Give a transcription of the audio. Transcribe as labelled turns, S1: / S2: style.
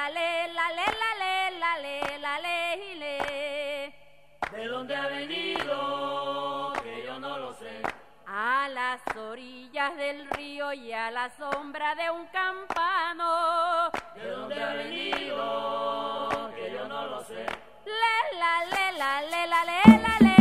S1: la le, la le, la le, la le, la le, y le.
S2: ¿De dónde ha venido? Que yo no lo sé.
S1: A las orillas del río y a la sombra de un campano.
S2: ¿De dónde ha venido? Que yo no lo sé.
S1: Le, la le, la le, la le, la le.